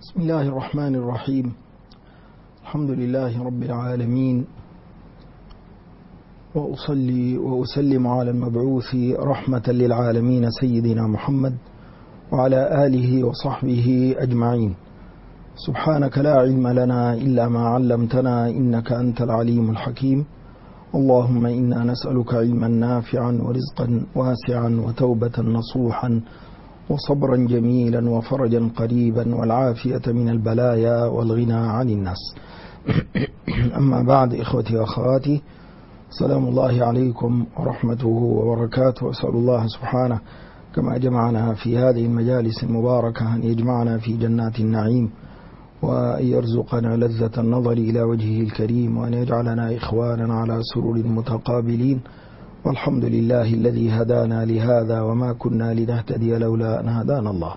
بسم الله الرحمن الرحيم. الحمد لله رب العالمين، وأصلي وأسلم على المبعوث رحمة للعالمين سيدنا محمد وعلى آله وصحبه أجمعين. سبحانك لا علم لنا إلا ما علمتنا إنك أنت العليم الحكيم. اللهم إنا نسألك علما نافعا ورزقا واسعا وتوبة نصوحا وصبرا جميلا وفرجا قريبا والعافية من البلايا والغنى عن الناس. أما بعد، إخوتي وأخواتي، سلام الله عليكم ورحمته وبركاته. أسأل الله سبحانه كما جمعنا في هذه المجالس المباركة أن يجمعنا في جنات النعيم، وأن يرزقنا لذة النظر إلى وجهه الكريم، وأن يجعلنا إخوانا على سرر متقابلين. والحمد لله الذي هدانا لهذا وما كنا لنهتدي لولا أن هدانا الله.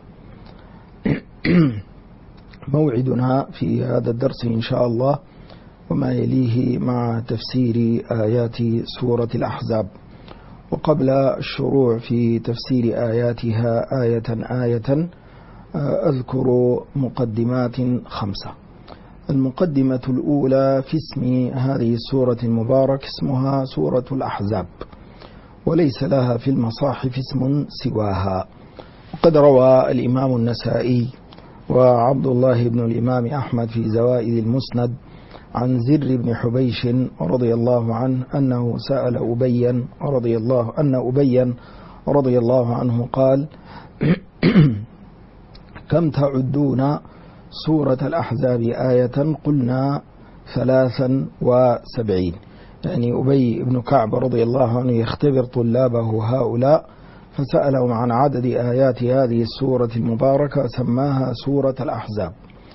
موعدنا في هذا الدرس إن شاء الله وما يليه مع تفسير آيات سورة الأحزاب. وقبل الشروع في تفسير آياتها آية أذكر مقدمات 5. المقدمة الأولى في اسم هذه السورة المبارك، اسمها سورة الأحزاب، وليس لها في المصاحف اسم سواها. وقد روى الإمام النسائي وعبد الله بن الإمام أحمد في زوائد المسند عن زر بن حبيش رضي الله عنه أنه سأل أبيا رضي الله عنه قال: كم تعدون سورة الأحزاب آية؟ قلنا 73. يعني أبي بن كعب رضي الله عنه يختبر طلابه هؤلاء، فسألهم عن عدد آيات هذه السورة المباركة، سماها سورة الأحزاب.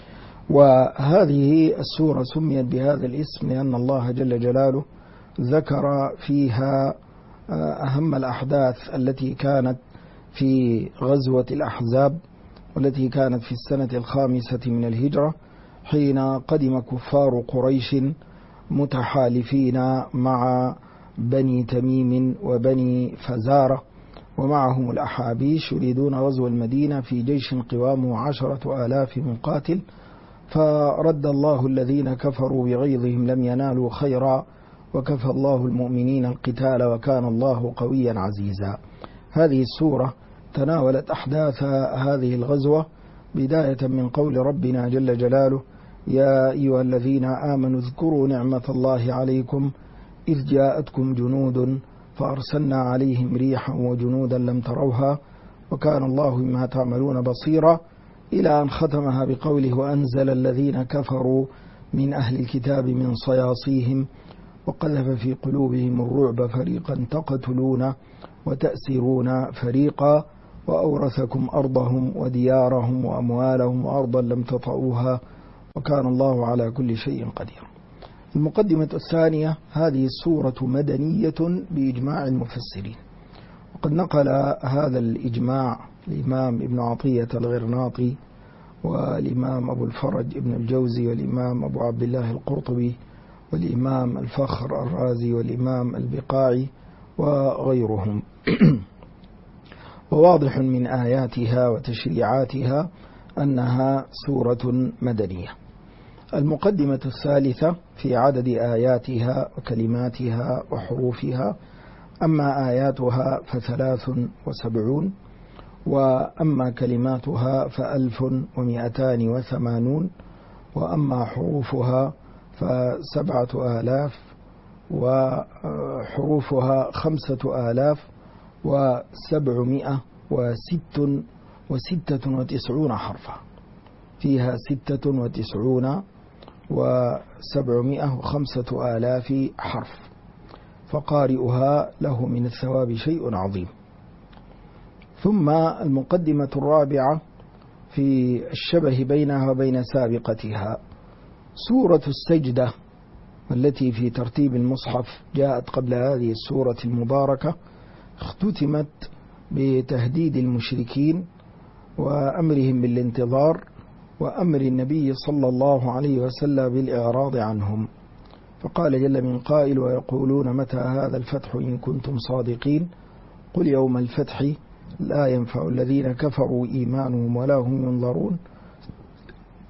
وهذه السورة سميت بهذا الاسم لأن الله جل جلاله ذكر فيها أهم الأحداث التي كانت في غزوة الأحزاب، والتي كانت في السنة 5 من الهجرة، حين قدم كفار قريش متحالفين مع بني تميم وبني فزارة، ومعهم الأحابيش يريدون غزو المدينة في جيش قوامه 10,000 مقاتل. فرد الله الذين كفروا بغيظهم لم ينالوا خيرا، وكفى الله المؤمنين القتال وكان الله قويا عزيزا. هذه السورة تناولت أحداث هذه الغزوة، بداية من قول ربنا جل جلاله: يا أيها الذين آمنوا اذكروا نعمة الله عليكم إذ جاءتكم جنود فأرسلنا عليهم ريحا وجنودا لم تروها وكان الله بما تعملون بصيرا، إلى أن ختمها بقوله: وأنزل الذين كفروا من أهل الكتاب من صياصيهم وقذف في قلوبهم الرعب فريقا تقتلون وتأسرون فريقا وأورثكم أرضهم وديارهم وأموالهم وأرضا لم تطئوها وكان الله على كل شيء قدير. المقدمة الثانية: هذه السورة مدنية بإجماع المفسرين، وقد نقل هذا الإجماع الإمام ابن عطية الغرناطي والإمام أبو الفرج ابن الجوزي والإمام أبو عبد الله القرطبي والإمام الفخر الرازي والإمام البقاعي وغيرهم. وواضح من آياتها وتشريعاتها أنها سورة مدنية. المقدمة الثالثة في عدد آياتها وكلماتها وحروفها: أما آياتها ف73، وأما كلماتها ف1280، وأما حروفها ف7000، وحروفها 5796 حرفا، فيها 96 و705 حرف، فقارئها له من الثواب شيء عظيم. ثم المقدمة الرابعة في الشبه بينها وبين سابقتها: سورة السجدة، والتي في ترتيب المصحف جاءت قبل هذه السورة المباركة، اختتمت بتهديد المشركين وأمرهم بالانتظار، وأمر النبي صلى الله عليه وسلم بالإعراض عنهم. فقال جل من قائل: ويقولون متى هذا الفتح إن كنتم صادقين، قل يوم الفتح لا ينفع الذين كفروا إيمانهم ولا هم ينظرون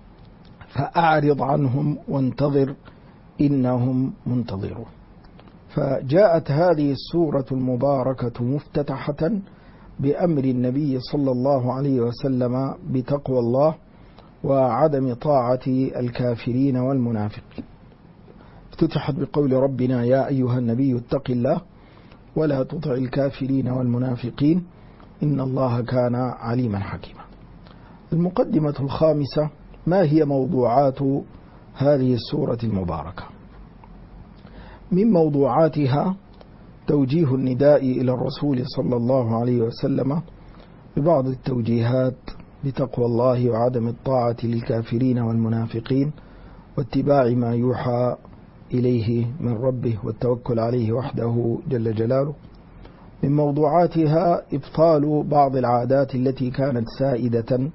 فأعرض عنهم وانتظر إنهم منتظرون. فجاءت هذه السورة المباركة مفتتحة بأمر النبي صلى الله عليه وسلم بتقوى الله وعدم طاعة الكافرين والمنافقين. افتتحت بقول ربنا: يا أيها النبي اتق الله ولا تطع الكافرين والمنافقين إن الله كان عليما حكيما. المقدمة الخامسة: ما هي موضوعات هذه السورة المباركة؟ من موضوعاتها توجيه النداء إلى الرسول صلى الله عليه وسلم ببعض التوجيهات بتقوى الله وعدم الطاعة للكافرين والمنافقين واتباع ما يوحى إليه من ربه والتوكل عليه وحده جل جلاله. من موضوعاتها إبطال بعض العادات التي كانت سائدة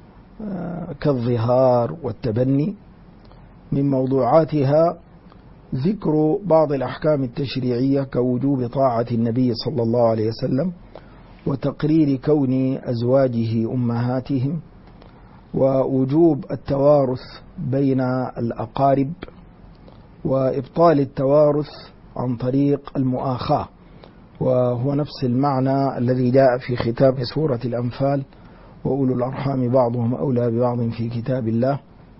كالظهار والتبني. من موضوعاتها ذكر بعض الأحكام التشريعية كوجوب طاعة النبي صلى الله عليه وسلم وتقرير كون أزواجه أمهاتهم ووجوب التوارث بين الأقارب وإبطال التوارث عن طريق المؤاخاة، وهو نفس المعنى الذي جاء في ختام سورة الأنفال: وأولو الأرحام بعضهم أولى ببعض في كتاب الله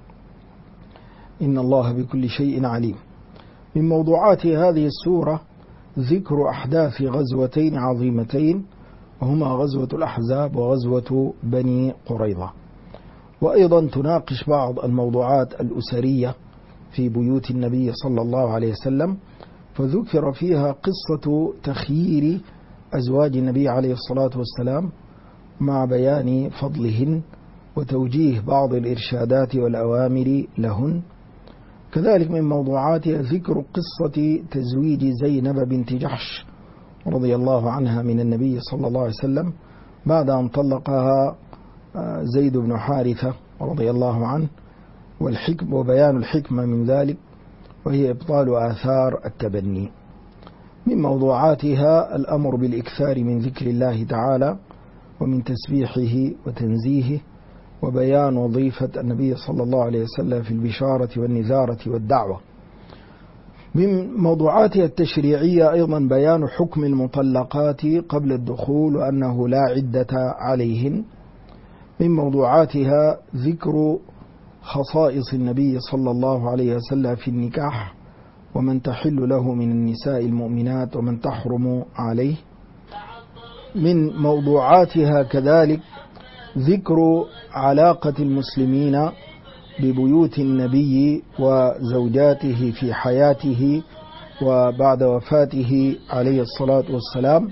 إن الله بكل شيء عليم. من موضوعات هذه السورة ذكر أحداث غزوتين عظيمتين، وهما غزوة الأحزاب وغزوة بني قريظة. وأيضا تناقش بعض الموضوعات الأسرية في بيوت النبي صلى الله عليه وسلم، فذكر فيها قصة تخيير أزواج النبي عليه الصلاة والسلام مع بيان فضلهن وتوجيه بعض الإرشادات والأوامر لهن. كذلك من موضوعاتها ذكر قصة تزويج زينب بنت جحش رضي الله عنها من النبي صلى الله عليه وسلم بعد أن طلقها زيد بن حارثة رضي الله عنه، وبيان الحكمة من ذلك وهي إبطال آثار التبني. من موضوعاتها الأمر بالإكثار من ذكر الله تعالى ومن تسبيحه وتنزيهه وبيان وظيفة النبي صلى الله عليه وسلم في البشارة والنذارة والدعوة. من موضوعاتها التشريعية أيضا بيان حكم المطلقات قبل الدخول وأنه لا عدة عليهن. من موضوعاتها ذكر خصائص النبي صلى الله عليه وسلم في النكاح ومن تحل له من النساء المؤمنات ومن تحرم عليه. من موضوعاتها كذلك ذكر علاقة المسلمين ببيوت النبي وزوجاته في حياته وبعد وفاته عليه الصلاة والسلام.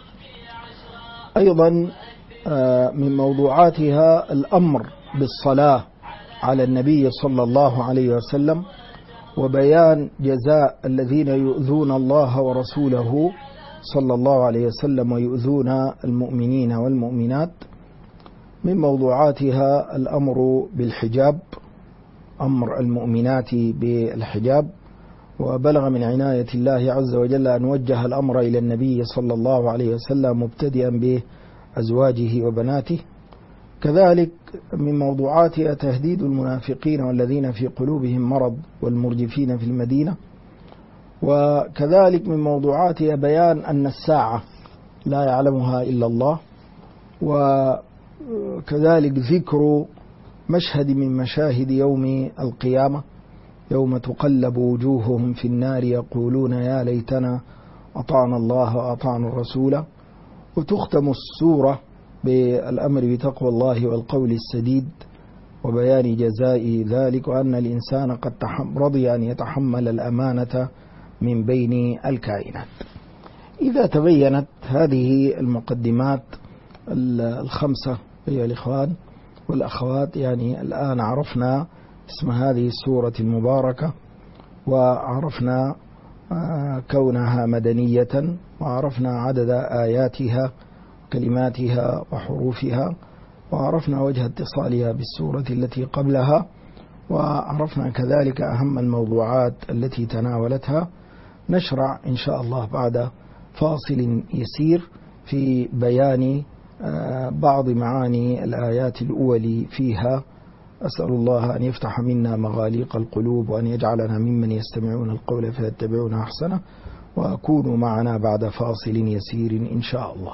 أيضا من موضوعاتها الأمر بالصلاة على النبي صلى الله عليه وسلم وبيان جزاء الذين يؤذون الله ورسوله صلى الله عليه وسلم ويؤذون المؤمنين والمؤمنات. من موضوعاتها الأمر بالحجاب، أمر المؤمنات بالحجاب، وبلغ من عناية الله عز وجل أن وجه الأمر إلى النبي صلى الله عليه وسلم مبتدئا بأزواجه وبناته. كذلك من موضوعاتها تهديد المنافقين والذين في قلوبهم مرض والمرجفين في المدينة. وكذلك من موضوعاتها بيان أن الساعة لا يعلمها إلا الله. وكذلك ذكر مشهد من مشاهد يوم القيامة يوم تقلب وجوههم في النار يقولون يا ليتنا أطعنا الله وأطعنا الرسول. وتختم السورة بالأمر بتقوى الله والقول السديد وبيان جزاء ذلك وأن الإنسان قد رضي أن يتحمل الأمانة من بين الكائنات. إذا تبينت هذه المقدمات الخمسة أيها الإخوان والأخوات، يعني الآن عرفنا اسم هذه السورة المباركة وعرفنا كونها مدنية وعرفنا عدد آياتها كلماتها وحروفها وعرفنا وجه اتصالها بالسورة التي قبلها وعرفنا كذلك أهم الموضوعات التي تناولتها. نشرع إن شاء الله بعد فاصل يسير في بيان بعض معاني الآيات الأولى فيها أسأل الله أن يفتح منا مغاليق القلوب وأن يجعلنا ممن يستمعون القول فيتبعون أحسنه، وأكونوا معنا بعد فاصل يسير إن شاء الله.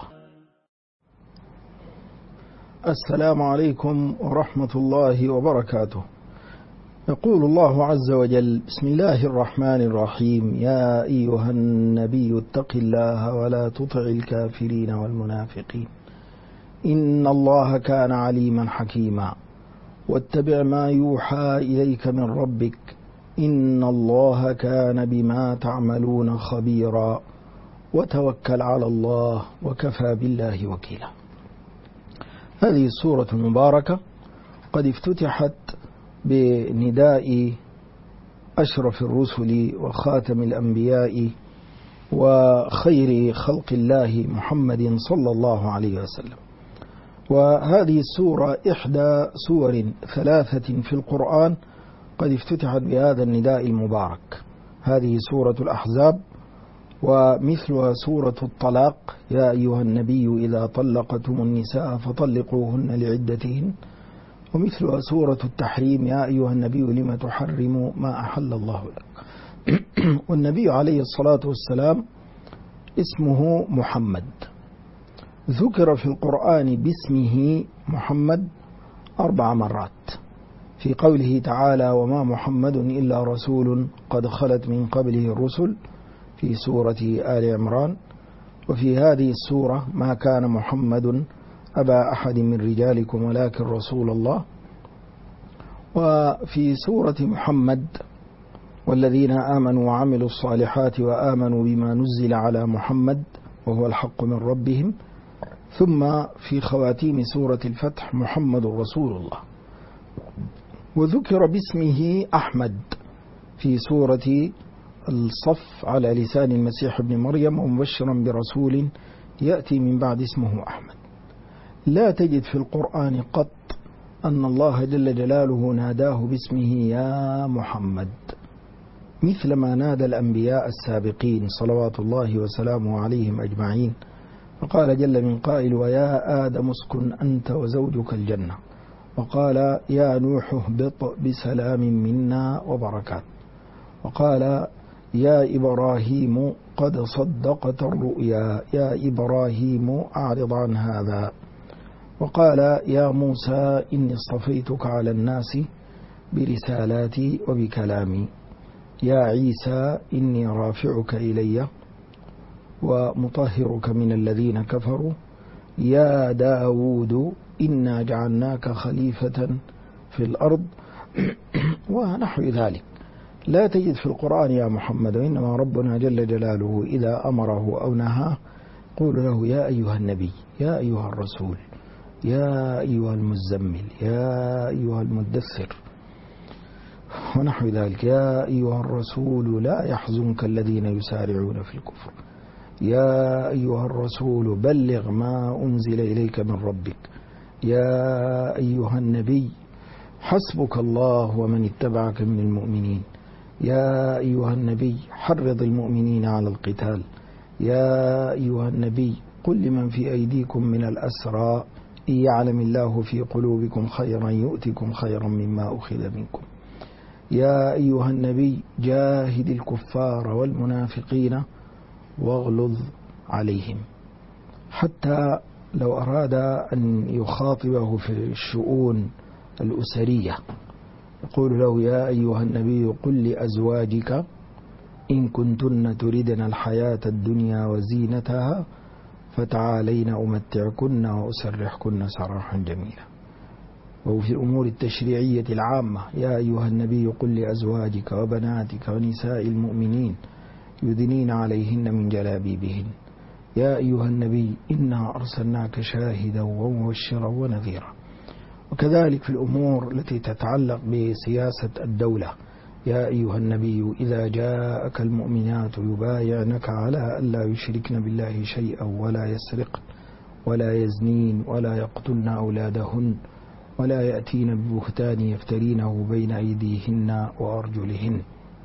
السلام عليكم ورحمة الله وبركاته. يقول الله عز وجل: بسم الله الرحمن الرحيم: يا أيها النبي اتق الله ولا تطع الكافرين والمنافقين إن الله كان عليما حكيما واتبع ما يوحى إليك من ربك إن الله كان بما تعملون خبيرا وتوكل على الله وكفى بالله وكيلا. هذه السورة المباركة قد افتتحت بنداء أشرف الرسل وخاتم الأنبياء وخير خلق الله محمد صلى الله عليه وسلم. وهذه السورة إحدى سور 3 في القرآن قد افتتحت بهذا النداء المبارك. هذه سورة الأحزاب، ومثلها سورة الطلاق: يا أيها النبي إذا طلقتم النساء فطلقوهن لعدتهن. ومثلها سورة التحريم: يا أيها النبي لم تحرم ما أحل الله لك. والنبي عليه الصلاة والسلام اسمه محمد، ذكر في القرآن باسمه محمد 4 مرات، في قوله تعالى: وما محمد إلا رسول قد خلت من قبله الرسل، في سورة آل عمران. وفي هذه السورة: ما كان محمد أبا أحد من رجالكم ولكن رسول الله. وفي سورة محمد: والذين آمنوا وعملوا الصالحات وآمنوا بما نزل على محمد وهو الحق من ربهم. ثم في خواتيم سورة الفتح: محمد رسول الله. وذكر باسمه أحمد في سورة الصف على لسان المسيح ابن مريم: ومبشرا برسول يأتي من بعد اسمه أحمد. لا تجد في القرآن قط أن الله جل جلاله ناداه باسمه يا محمد، مثل ما نادى الأنبياء السابقين صلوات الله وسلامه عليهم أجمعين. فقال جل من قائل: ويا آدم اسكن أنت وزوجك الجنة. وقال: يا نوح اهبط بسلام منا وبركات. وقال: يا إبراهيم قد صدقت الرؤيا، يا إبراهيم أعرض عن هذا. وقال: يا موسى إني اصطفيتك على الناس برسالاتي وبكلامي. يا عيسى إني رافعك إلي ومطهرك من الذين كفروا. يا داود إنا جعلناك خليفة في الأرض، ونحو ذلك. لا تجد في القرآن يا محمد، وإنما ربنا جل جلاله إذا أمره أو نهاه قول له: يا أيها النبي، يا أيها الرسول، يا أيها المزمل، يا أيها المدثر، ونحو ذلك. يا أيها الرسول لا يحزنك الذين يسارعون في الكفر. يا أيها الرسول بلغ ما أنزل إليك من ربك. يا أيها النبي حسبك الله ومن اتبعك من المؤمنين. يا أيها النبي حرض المؤمنين على القتال. يا أيها النبي قل لمن في أيديكم من الأسرى إن يعلم الله في قلوبكم خيرا يؤتكم خيرا مما أخذ منكم. يا أيها النبي جاهد الكفار والمنافقين واغلظ عليهم. حتى لو أراد أن يخاطبه في الشؤون الأسرية يقول له: يا أيها النبي قل لأزواجك إن كنتن تردن الحياة الدنيا وزينتها فتعالين أمتعكن وأسرحكن سراحا جميلا. وفي الأمور التشريعية العامة: يا أيها النبي قل لأزواجك وبناتك ونساء المؤمنين يدنين عليهن من جلابيبهن. يا أيها النبي إنا أرسلناك شاهدا ومبشرا ونذيرا. وكذلك في الأمور التي تتعلق بسياسة الدولة: يا أيها النبي إذا جاءك المؤمنات يبايعنك على ألا يشركن بالله شيئا ولا يسرقن ولا يزنين ولا يقتلن أولادهن ولا يأتين ببهتان يفترينه بين أيديهن وأرجلهن.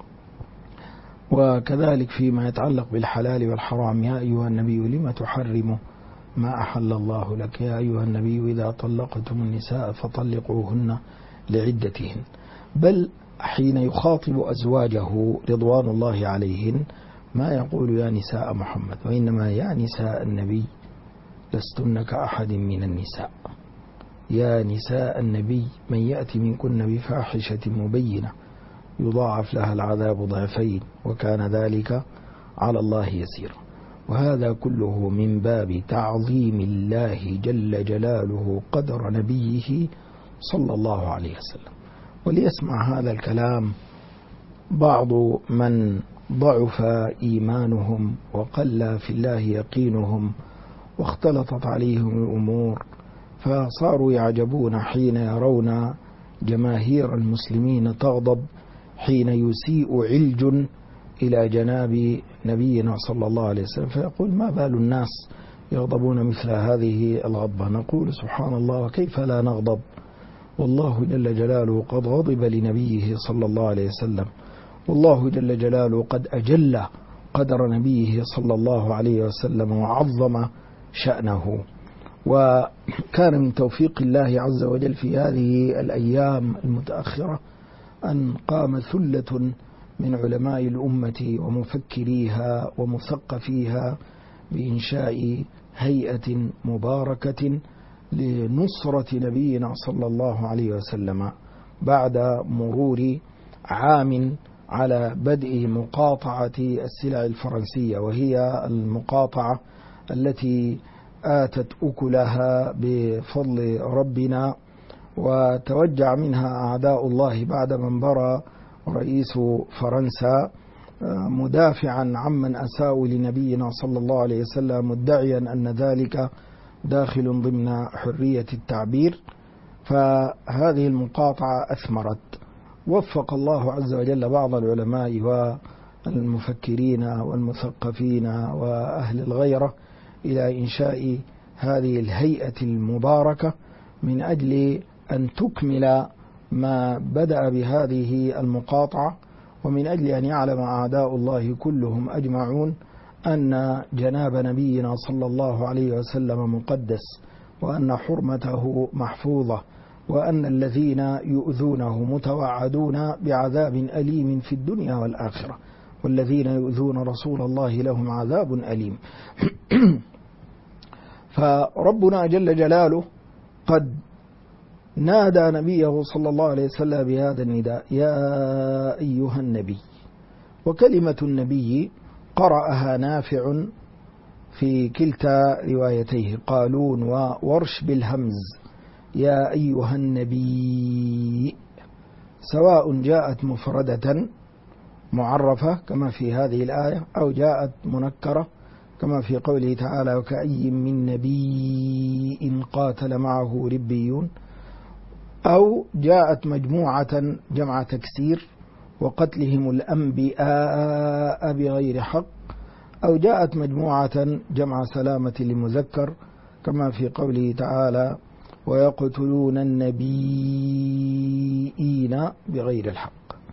وكذلك فيما يتعلق بالحلال والحرام: يا أيها النبي لم تحرم ما أحل الله لك. يا أيها النبي إذا طلقتم النساء فطلقوهن لعدتهن، بل حين يخاطب أزواجه رضوان الله عليهن ما يقول يا نساء محمد، وإنما يا نساء النبي لستن كأحد من النساء، يا نساء النبي من يأتي منكن بفاحشة مبينة يضاعف لها العذاب ضعفين وكان ذلك على الله يسير. وهذا كله من باب تعظيم الله جل جلاله قدر نبيه صلى الله عليه وسلم. وليسمع هذا الكلام بعض من ضعف إيمانهم وقل في الله يقينهم واختلطت عليهم الأمور، فصاروا يعجبون حين يرون جماهير المسلمين تغضب حين يسيء علج إلى جناب نبينا صلى الله عليه وسلم، فيقول ما بال الناس يغضبون مثل هذه الغضبة؟ نقول سبحان الله وكيف لا نغضب، والله جل جلاله قد غضب لنبيه صلى الله عليه وسلم، والله جل جلاله قد أجل قدر نبيه صلى الله عليه وسلم وعظم شأنه. وكان من توفيق الله عز وجل في هذه الأيام المتأخرة أن قام ثلة من علماء الأمة ومفكريها ومثقفيها بإنشاء هيئة مباركة لنصرة نبينا صلى الله عليه وسلم بعد مرور عام على بدء مقاطعة السلع الفرنسية، وهي المقاطعة التي آتت أكلها بفضل ربنا، وتوجع منها أعداء الله بعد من برى رئيس فرنسا مدافعا عمن أساءوا لنبينا صلى الله عليه وسلم، مدعيا أن ذلك داخل ضمن حرية التعبير. فهذه المقاطعة أثمرت، وفق الله عز وجل بعض العلماء والمفكرين والمثقفين وأهل الغيرة إلى إنشاء هذه الهيئة المباركة من أجل أن تكمل ما بدأ بهذه المقاطعة، ومن أجل أن يعلم أعداء الله كلهم أجمعون أن جناب نبينا صلى الله عليه وسلم مقدس، وأن حرمته محفوظة، وأن الذين يؤذونه متوعدون بعذاب أليم في الدنيا والآخرة، والذين يؤذون رسول الله لهم عذاب أليم. فربنا جل جلاله قد نادى نبيه صلى الله عليه وسلم بهذا النداء يا أيها النبي، وكلمة النبي قرأها نافع في كلتا روايتيه قالون وورش بالهمز يا أيها النبي، سواء جاءت مفردة معرفة كما في هذه الآية أو جاءت منكرة كما في قوله تعالى وكأي من نبي قاتل معه ربيون، أو جاءت مجموعة جمع تكسير وقتلهم الأنبياء بغير حق، أو جاءت مجموعة جمع سلامة لمذكر كما في قوله تعالى ويقتلون النبيين بغير الحق.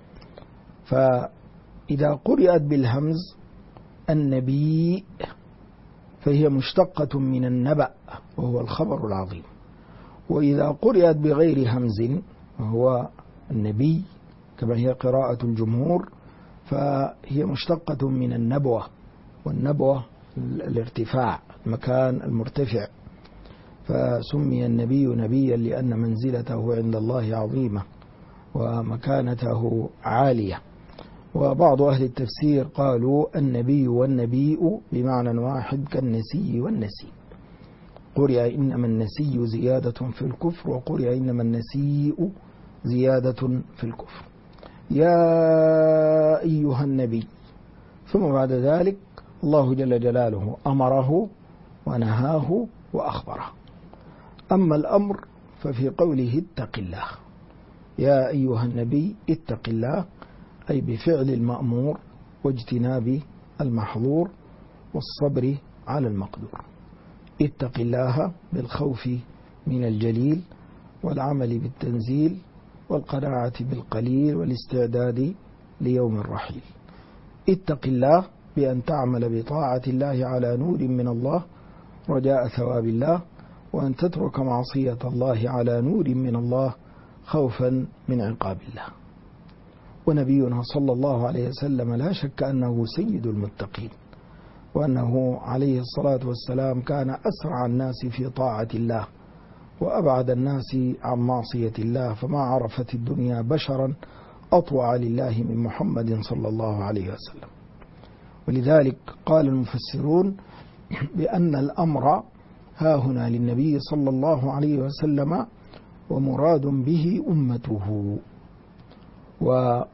فإذا قرأت بالهمز النبي فهي مشتقة من النبأ وهو الخبر العظيم، وإذا قرأت بغير همز وهو النبي كما هي قراءة الجمهور فهي مشتقة من النبوة، والنبوة الارتفاع المكان المرتفع، فسمي النبي نبيا لأن منزلته عند الله عظيمة ومكانته عالية. وبعض أهل التفسير قالوا النبي والنبيء بمعنى واحد كالنسي والنسيء، قرئ إنما النسي زيادة في الكفر، وقرئ إنما النسيء زيادة في الكفر. يا أيها النبي، ثم بعد ذلك الله جل جلاله أمره ونهاه وأخبره. أما الأمر ففي قوله اتق الله، يا أيها النبي اتق الله، أي بفعل المأمور واجتناب المحظور والصبر على المقدور. اتق الله بالخوف من الجليل والعمل بالتنزيل والقناعة بالقليل والاستعداد ليوم الرحيل. اتق الله بأن تعمل بطاعة الله على نور من الله رجاء ثواب الله، وأن تترك معصية الله على نور من الله خوفا من عقاب الله. ونبينا صلى الله عليه وسلم لا شك أنه سيد المتقين، وأنه عليه الصلاة والسلام كان أسرع الناس في طاعة الله وأبعد الناس عن معصية الله، فما عرفت الدنيا بشرا أطوع لله من محمد صلى الله عليه وسلم. ولذلك قال المفسرون بأن الأمر هاهنا للنبي صلى الله عليه وسلم ومراد به أمته. وقد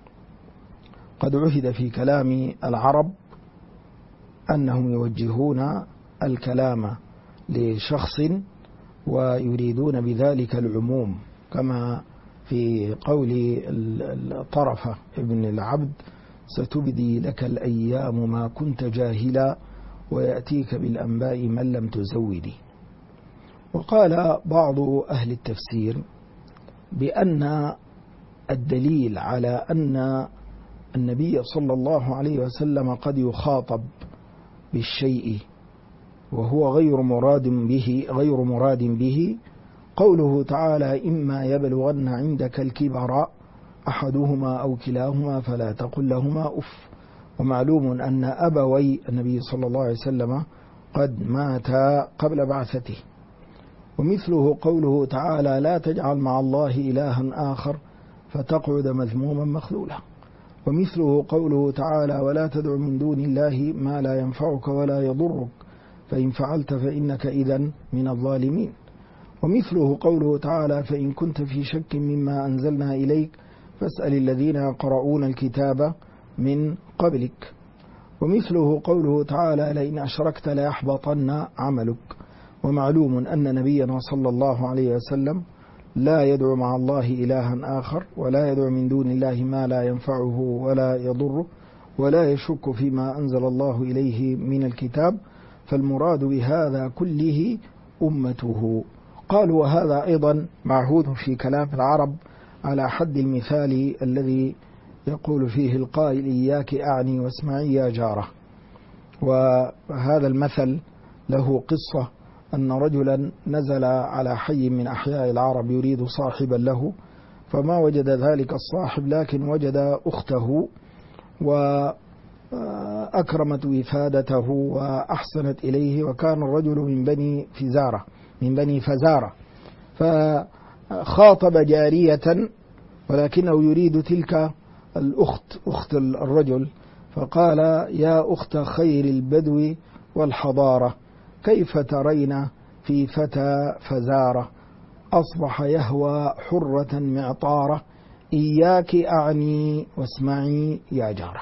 عهد في كلام العرب أنهم يوجهون الكلام لشخص ويريدون بذلك العموم، كما في قول طرفة ابن العبد: ستبدي لك الأيام ما كنت جاهلا ويأتيك بالأنباء من لم تزودي. وقال بعض أهل التفسير بأن الدليل على أن النبي صلى الله عليه وسلم قد يخاطب بالشيء وهو غير مراد به قوله تعالى: إما يبلغن عندك الكبر أحدهما أو كلاهما فلا تقل لهما أف. ومعلوم أن أبوي النبي صلى الله عليه وسلم قد ماتا قبل بعثته. ومثله قوله تعالى: لا تجعل مع الله إلها آخر فتقعد مذموما مخذولا. ومثله قوله تعالى: ولا تدع من دون الله ما لا ينفعك ولا يضرك فإن فعلت فإنك إذن من الظالمين. ومثله قوله تعالى: فإن كنت في شك مما أنزلنا إليك فاسأل الذين يقرؤون الكتاب من قبلك. ومثله قوله تعالى: لئن أشركت ليحبطن عملك. ومعلوم أن نبينا صلى الله عليه وسلم لا يدعو مع الله إلها آخر، ولا يدعو من دون الله ما لا ينفعه ولا يضره، ولا يشك فيما أنزل الله إليه من الكتاب، فالمراد بهذا كله أمته. قالوا: وهذا أيضا معهود في كلام العرب على حد المثال الذي يقول فيه القائل: إياك أعني واسمعي يا جارة. وهذا المثل له قصة، أن رجلا نزل على حي من أحياء العرب يريد صاحبا له، فما وجد ذلك الصاحب، لكن وجد أخته وأكرمت وفادته وأحسنت إليه، وكان الرجل من بني فزارة، فخاطب جارية ولكنه يريد تلك الأخت، أخت الرجل، فقال: يا أخت خير البدو والحضارة، كيف ترين في فتى فزارة أصبح يهوى حرة معطارة، إياك أعني واسمعي يا جارة.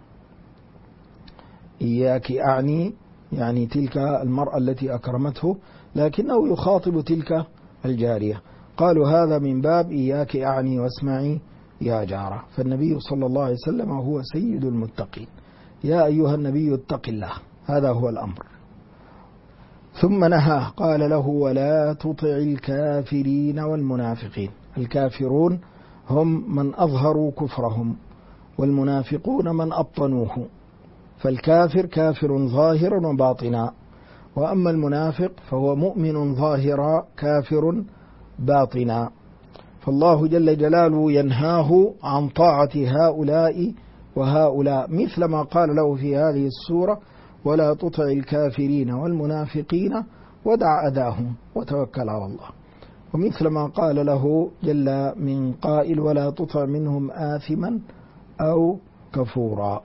إياك أعني يعني تلك المرأة التي أكرمته، لكنه يخاطب تلك الجارية. قالوا: هذا من باب إياك أعني واسمعي يا جارة. فالنبي صلى الله عليه وسلم هو سيد المتقين. يا أيها النبي اتق الله، هذا هو الأمر. ثم نهى قال له: ولا تطع الكافرين والمنافقين. الكافرون هم من أظهروا كفرهم، والمنافقون من أبطنوه. فالكافر كافر ظاهرا وباطنا، وأما المنافق فهو مؤمن ظاهرا كافر باطنا. فالله جل جلاله ينهاه عن طاعة هؤلاء وهؤلاء، مثل ما قال له في هذه السورة: ولا تطع الكافرين والمنافقين ودع أذاهم وتوكل على الله. ومثل ما قال له جل من قائل: ولا تطع منهم آثما أو كفورا.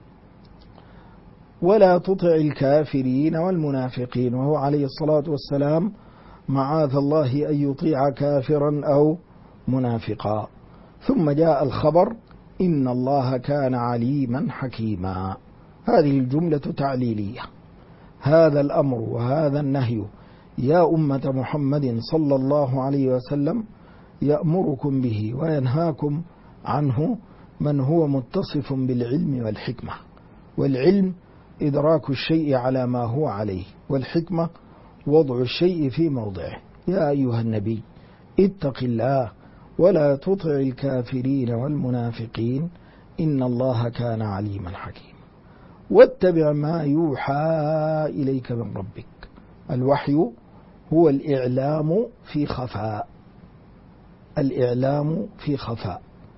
ولا تطع الكافرين والمنافقين، وهو عليه الصلاة والسلام معاذ الله أن يطيع كافرا أو منافقا. ثم جاء الخبر: إن الله كان عليما حكيما. هذه الجملة تعليلية. هذا الأمر وهذا النهي يا أمة محمد صلى الله عليه وسلم يأمركم به وينهاكم عنه من هو متصف بالعلم والحكمة. والعلم إدراك الشيء على ما هو عليه، والحكمة وضع الشيء في موضعه. يا أيها النبي اتق الله ولا تطع الكافرين والمنافقين إن الله كان عليما حكيما. واتبع ما يوحى إليك من ربك. الوحي هو الإعلام في خفاء، الإعلام في خفاء.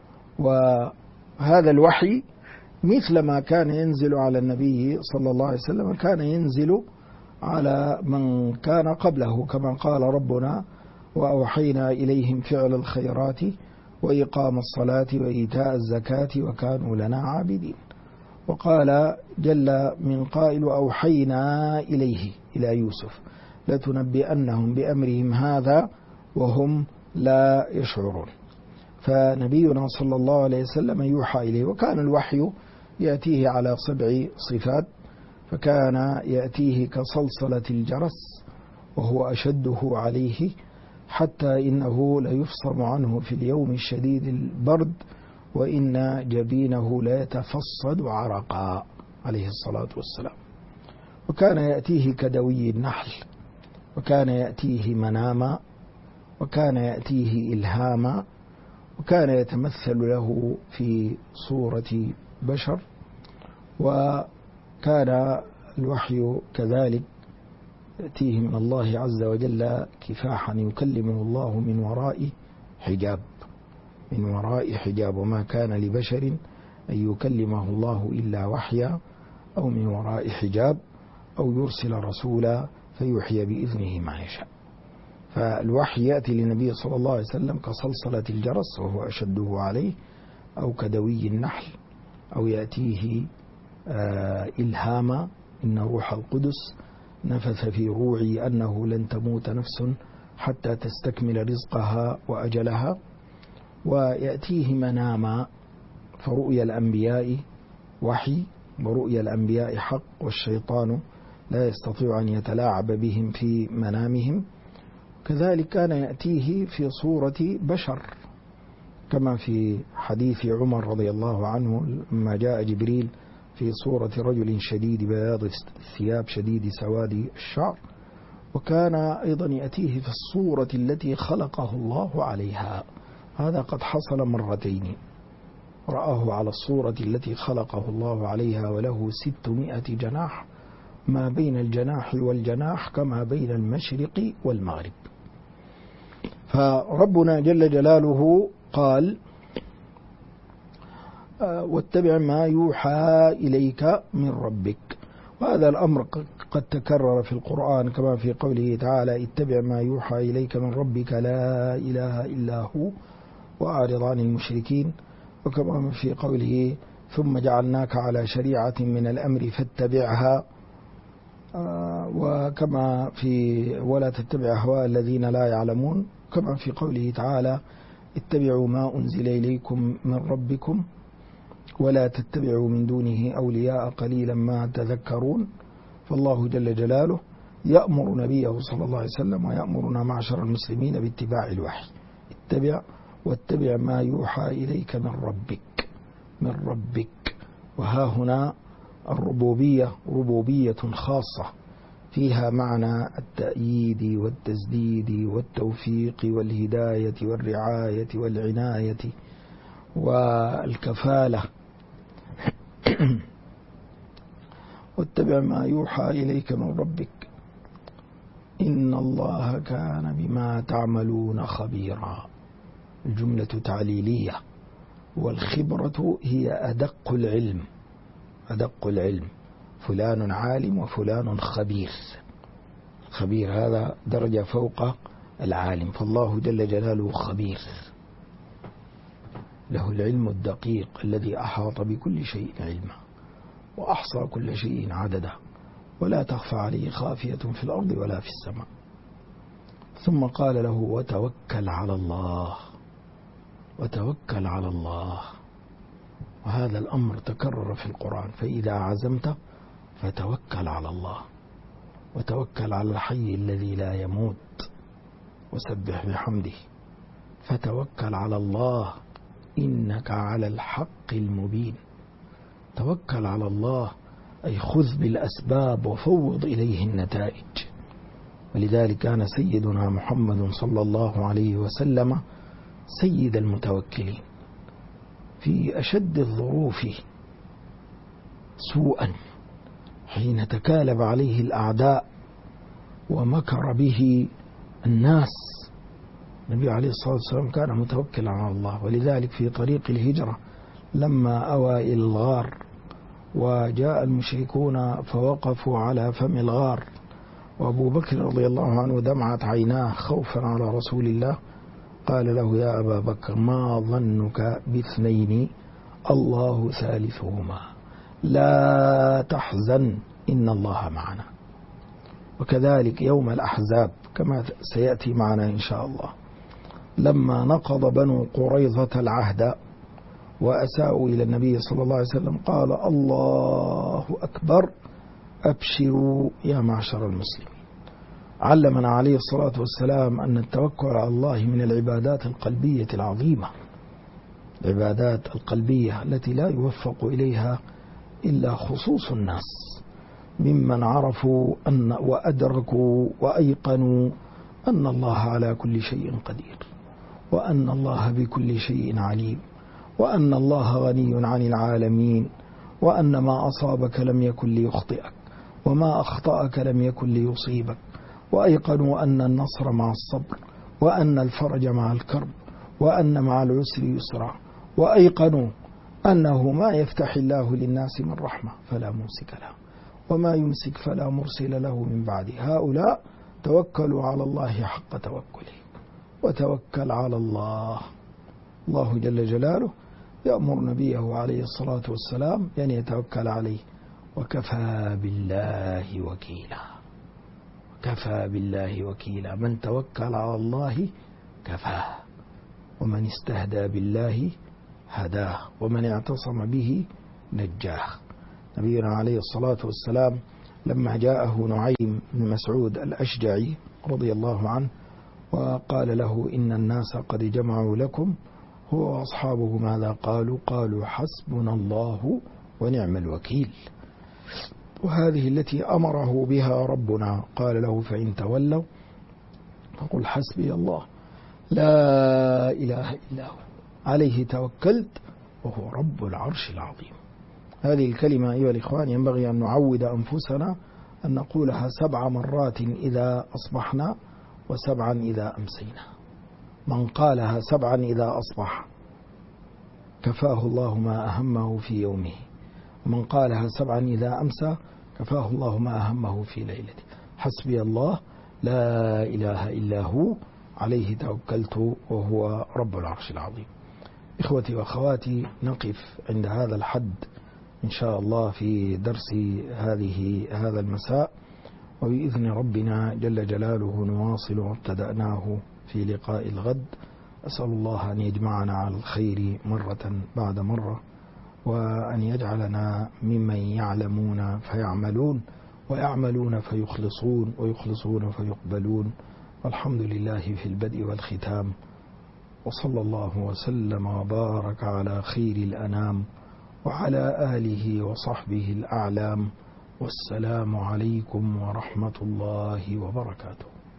وهذا الوحي مثل ما كان ينزل على النبي صلى الله عليه وسلم كان ينزل على من كان قبله، كما قال ربنا: وأوحينا إليهم فعل الخيرات وإقام الصلاة وإيتاء الزكاة وكانوا لنا عابدين. وقال جل من قائل: وأوحينا إليه، إلى يوسف، لتنبئنهم بأمرهم هذا وهم لا يشعرون. فنبينا صلى الله عليه وسلم يوحى إليه، وكان الوحي يأتيه على 7 صفات. فكان يأتيه كصلصلة الجرس وهو أشده عليه، حتى إنه ليفصم عنه في اليوم الشديد البرد، وإن جبينه لا يتفصد عرقا، عليه الصلاة والسلام. وكان يأتيه كدوي النحل، وكان يأتيه مناما، وكان يأتيه إلهاما، وكان يتمثل له في صورة بشر. وكان الوحي كذلك يأتيه من الله عز وجل كفاحا، يكلمه الله من وراء حجاب، من وراء حجاب، وما كان لبشر أن يكلمه الله إلا وحيا أو من وراء حجاب أو يرسل رسولا فيوحي بإذنه ما يشاء. فالوحي يأتي للنبي صلى الله عليه وسلم كصلصلة الجرس وهو أشده عليه، أو كدوي النحل، أو يأتيه إلهاما: إن روح القدس نفث في روعي أنه لن تموت نفس حتى تستكمل رزقها وأجلها. ويأتيه مناما، فرؤيا الأنبياء وحي، ورؤيا الأنبياء حق، والشيطان لا يستطيع أن يتلاعب بهم في منامهم. كذلك كان يأتيه في صورة بشر، كما في حديث عمر رضي الله عنه لما جاء جبريل في صورة رجل شديد بياض الثياب شديد سواد الشعر. وكان أيضا يأتيه في الصورة التي خلقه الله عليها، هذا قد حصل مرتين، رآه على الصورة التي خلقه الله عليها وله 600 جناح، ما بين الجناح والجناح كما بين المشرق والمغرب. فربنا جل جلاله قال: واتبع ما يوحى إليك من ربك. وهذا الأمر قد تكرر في القرآن، كما في قوله تعالى: اتبع ما يوحى إليك من ربك لا إله إلا هو وأعرض عن المشركين. وكما في قوله: ثم جعلناك على شريعة من الأمر فاتبعها. وكما في ولا تتبع أهواء الذين لا يعلمون. كما في قوله تعالى: اتبعوا ما أنزل إليكم من ربكم ولا تتبعوا من دونه أولياء قليلا ما تذكرون. فالله جل جلاله يأمر نبيه صلى الله عليه وسلم ويأمرنا معشر المسلمين باتباع الوحي: واتبع ما يوحى إليك من ربك. وها هنا الربوبية ربوبية خاصة فيها معنى التأييد والتسديد والتوفيق والهداية والرعاية والعناية والكفالة. واتبع ما يوحى إليك من ربك إن الله كان بما تعملون خبيرا. الجملة تعليلية، والخبرة هي أدق العلم. فلان عالم وفلان خبير. خبير هذا درجة فوق العالم، فالله جل جلاله خبير، له العلم الدقيق الذي أحاط بكل شيء علما وأحصى كل شيء عددا، ولا تخفى عليه خافية في الأرض ولا في السماء. ثم قال له: وتوكل على الله. وهذا الأمر تكرر في القرآن: فإذا عزمت فتوكل على الله، وتوكل على الحي الذي لا يموت، وسبح بحمده، فتوكل على الله إنك على الحق المبين. توكل على الله أي خذ بالأسباب وفوض إليه النتائج. ولذلك كان سيدنا محمد صلى الله عليه وسلم سيد المتوكلين في أشد الظروف سوءا، حين تكالب عليه الأعداء ومكر به الناس النبي عليه الصلاة والسلام كان متوكلا على الله، ولذلك في طريق الهجرة لما أوى إلى الغار وجاء المشركون فوقفوا على فم الغار، وأبو بكر رضي الله عنه دمعت عيناه خوفا على رسول الله، قال له: يا أبا بكر، ما ظنك باثنين الله ثالثهما، لا تحزن إن الله معنا. وكذلك يوم الأحزاب كما سيأتي معنا إن شاء الله، لما نقض بنو قريظة العهد وأساءوا إلى النبي صلى الله عليه وسلم، قال: الله أكبر، أبشروا يا معشر المسلمين. علمنا عليه الصلاة والسلام أن التوكل على الله من العبادات القلبية العظيمة، العبادات القلبية التي لا يوفق إليها إلا خصوص الناس ممن عرفوا أن وأدركوا وأيقنوا أن الله على كل شيء قدير، وأن الله بكل شيء عليم، وأن الله غني عن العالمين، وأن ما أصابك لم يكن ليخطئك، وما أخطأك لم يكن ليصيبك، وأيقنوا أن النصر مع الصبر، وأن الفرج مع الكرب، وأن مع العسر يسرا، وأيقنوا أنه ما يفتح الله للناس من رحمة فلا ممسك له، وما يمسك فلا مرسل له من بعده. هؤلاء توكلوا على الله حق توكله. وتوكل على الله. الله جل جلاله يأمر نبيه عليه الصلاة والسلام أن يتوكل عليه: وكفى بالله وكيلا. كفى بالله وكيلا، من توكل على الله كفاه، ومن استهدى بالله هداه، ومن اعتصم به نجاه. نبينا عليه الصلاة والسلام لما جاءه نعيم بن مسعود الأشجعي رضي الله عنه وقال له: إن الناس قد جمعوا لكم، هو وأصحابه ماذا قالوا؟ قالوا: حسبنا الله ونعم الوكيل. وهذه التي أمره بها ربنا، قال له: فإن تولوا فقل حسبي الله لا إله إلا هو عليه توكلت وهو رب العرش العظيم. هذه الكلمة أيها الإخوان ينبغي أن نعود أنفسنا أن نقولها 7 مرات إذا أصبحنا و7 إذا أمسينا. من قالها 7 إذا أصبح كفاه الله ما أهمه في يومه، ومن قالها 7 إذا أمسى كفاه الله ما أهمه في ليلته. حسبي الله لا إله إلا هو عليه توكلت وهو رب العرش العظيم. إخوتي وأخواتي، نقف عند هذا الحد إن شاء الله في درس هذا المساء، وبإذن ربنا جل جلاله نواصل ما ابتدأناه في لقاء الغد. أسأل الله أن يجمعنا على الخير مرة بعد مرة، وأن يجعلنا ممن يعلمون فيعملون، ويعملون فيخلصون، ويخلصون فيقبلون. والحمد لله في البدء والختام، وصلى الله وسلم وبارك على خير الأنام وعلى آله وصحبه الأعلام. والسلام عليكم ورحمة الله وبركاته.